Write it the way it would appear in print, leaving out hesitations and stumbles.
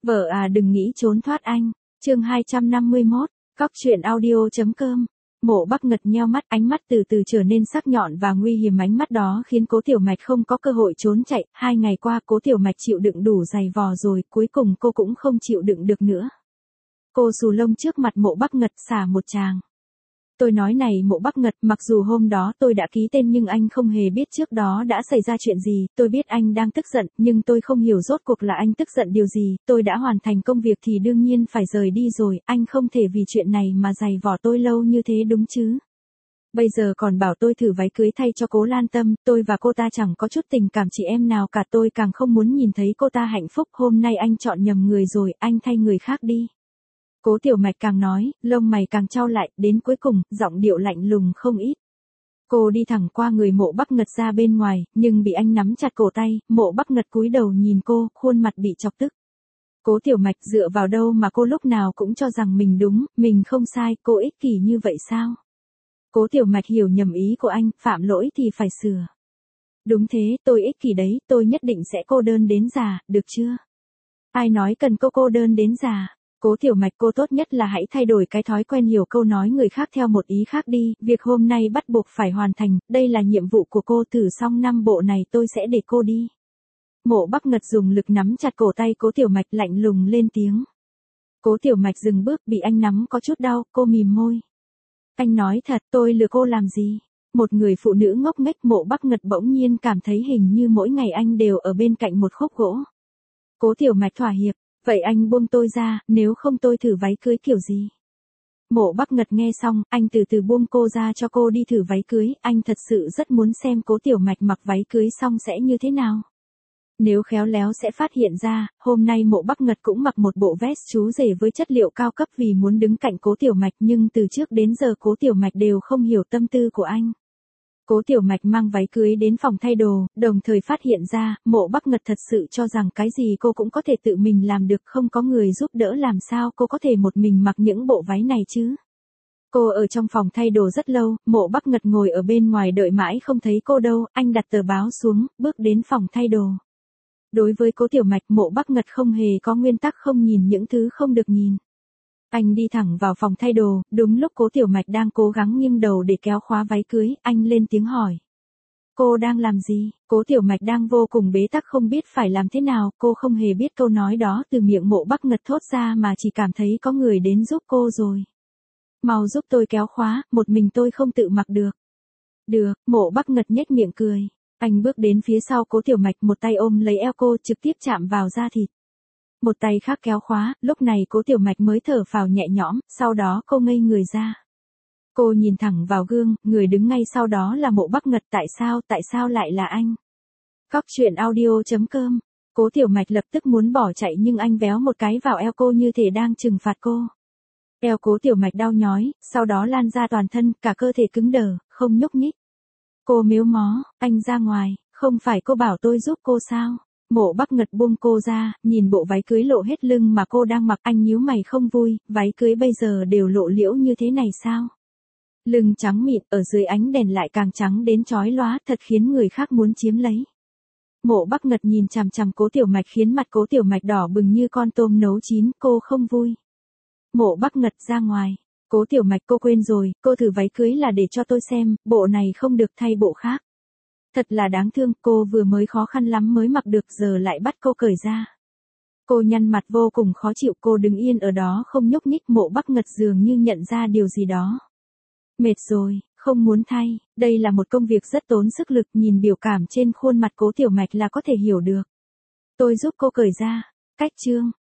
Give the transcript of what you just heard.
Vợ à đừng nghĩ trốn thoát anh. Chương 251, Cóc truyện audio.com. Mộ Bắc Ngật nheo mắt, ánh mắt từ từ trở nên sắc nhọn và nguy hiểm, ánh mắt đó khiến Cố Tiểu Mạch không có cơ hội trốn chạy. 2 ngày qua Cố Tiểu Mạch chịu đựng đủ dày vò rồi, cuối cùng cô cũng không chịu đựng được nữa. Cô xù lông trước mặt Mộ Bắc Ngật xả một tràng. Tôi nói này Mộ Bắc Ngật, mặc dù hôm đó tôi đã ký tên nhưng anh không hề biết trước đó đã xảy ra chuyện gì, tôi biết anh đang tức giận, nhưng tôi không hiểu rốt cuộc là anh tức giận điều gì, tôi đã hoàn thành công việc thì đương nhiên phải rời đi rồi, anh không thể vì chuyện này mà dày vò tôi lâu như thế đúng chứ. Bây giờ còn bảo tôi thử váy cưới thay cho Cố Lan Tâm, tôi và cô ta chẳng có chút tình cảm chị em nào cả, tôi càng không muốn nhìn thấy cô ta hạnh phúc, hôm nay anh chọn nhầm người rồi, anh thay người khác đi. Cố Tiểu Mạch càng nói, lông mày càng chau lại, đến cuối cùng, giọng điệu lạnh lùng không ít. Cô đi thẳng qua người Mộ Bắc Ngật ra bên ngoài, nhưng bị anh nắm chặt cổ tay, Mộ Bắc Ngật cúi đầu nhìn cô, khuôn mặt bị chọc tức. Cố Tiểu Mạch, dựa vào đâu mà cô lúc nào cũng cho rằng mình đúng, mình không sai, cô ích kỷ như vậy sao? Cố Tiểu Mạch hiểu nhầm ý của anh, phạm lỗi thì phải sửa. Đúng thế, tôi ích kỷ đấy, tôi nhất định sẽ cô đơn đến già, được chưa? Ai nói cần cô đơn đến già? Cố Tiểu Mạch, cô tốt nhất là hãy thay đổi cái thói quen hiểu câu nói người khác theo một ý khác đi, việc hôm nay bắt buộc phải hoàn thành, đây là nhiệm vụ của cô, thử xong 5 bộ này tôi sẽ để cô đi. Mộ Bắc Ngật dùng lực nắm chặt cổ tay Cố Tiểu Mạch, lạnh lùng lên tiếng. Cố Tiểu Mạch dừng bước, bị anh nắm có chút đau, cô mím môi. Anh nói thật, tôi lừa cô làm gì? Một người phụ nữ ngốc nghếch. Mộ Bắc Ngật bỗng nhiên cảm thấy hình như mỗi ngày anh đều ở bên cạnh một khúc gỗ. Cố Tiểu Mạch thỏa hiệp. Vậy anh buông tôi ra, nếu không tôi thử váy cưới kiểu gì? Mộ Bắc Ngật nghe xong, anh từ từ buông cô ra cho cô đi thử váy cưới, anh thật sự rất muốn xem Cố Tiểu Mạch mặc váy cưới xong sẽ như thế nào. Nếu khéo léo sẽ phát hiện ra, hôm nay Mộ Bắc Ngật cũng mặc một bộ vest chú rể với chất liệu cao cấp vì muốn đứng cạnh Cố Tiểu Mạch, nhưng từ trước đến giờ Cố Tiểu Mạch đều không hiểu tâm tư của anh. Cố Tiểu Mạch mang váy cưới đến phòng thay đồ, đồng thời phát hiện ra, Mộ Bắc Ngật thật sự cho rằng cái gì cô cũng có thể tự mình làm được, không có người giúp đỡ làm sao cô có thể một mình mặc những bộ váy này chứ. Cô ở trong phòng thay đồ rất lâu, Mộ Bắc Ngật ngồi ở bên ngoài đợi mãi không thấy cô đâu, anh đặt tờ báo xuống, bước đến phòng thay đồ. Đối với Cố Tiểu Mạch, Mộ Bắc Ngật không hề có nguyên tắc không nhìn những thứ không được nhìn. Anh đi thẳng vào phòng thay đồ, đúng lúc Cố Tiểu Mạch đang cố gắng nghiêng đầu để kéo khóa váy cưới, anh lên tiếng hỏi. Cô đang làm gì? Cố Tiểu Mạch đang vô cùng bế tắc không biết phải làm thế nào, cô không hề biết câu nói đó từ miệng Mộ Bắc Ngật thốt ra mà chỉ cảm thấy có người đến giúp cô rồi. Mau giúp tôi kéo khóa, một mình tôi không tự mặc được. Được, Mộ Bắc Ngật nhếch miệng cười. Anh bước đến phía sau Cố Tiểu Mạch, một tay ôm lấy eo cô trực tiếp chạm vào da thịt. Một tay khác kéo khóa, lúc này Cố Tiểu Mạch mới thở phào nhẹ nhõm, sau đó cô ngây người ra. Cô nhìn thẳng vào gương, người đứng ngay sau đó là Mộ Bắc Ngật, tại sao lại là anh? Cóc truyện audio.com. Cố Tiểu Mạch lập tức muốn bỏ chạy nhưng anh véo một cái vào eo cô như thể đang trừng phạt cô. Eo Cố Tiểu Mạch đau nhói, sau đó lan ra toàn thân, cả cơ thể cứng đờ, không nhúc nhích. Cô mếu mó, anh ra ngoài, không phải cô bảo tôi giúp cô sao? Mộ Bắc Ngật buông cô ra, nhìn bộ váy cưới lộ hết lưng mà cô đang mặc, anh nhíu mày không vui, váy cưới bây giờ đều lộ liễu như thế này sao? Lưng trắng mịn, ở dưới ánh đèn lại càng trắng đến chói lóa, thật khiến người khác muốn chiếm lấy. Mộ Bắc Ngật nhìn chằm chằm Cố Tiểu Mạch khiến mặt Cố Tiểu Mạch đỏ bừng như con tôm nấu chín, cô không vui. Mộ Bắc Ngật ra ngoài. Cố Tiểu Mạch, cô quên rồi, cô thử váy cưới là để cho tôi xem, bộ này không được thay bộ khác. Thật là đáng thương, cô vừa mới khó khăn lắm mới mặc được giờ lại bắt cô cởi ra. Cô nhăn mặt vô cùng khó chịu, cô đứng yên ở đó không nhúc nhích. Mộ Bắc Ngật dường như nhận ra điều gì đó. Mệt rồi, không muốn thay, đây là một công việc rất tốn sức lực, nhìn biểu cảm trên khuôn mặt Cố Tiểu Mạch là có thể hiểu được. Tôi giúp cô cởi ra. Cách chương.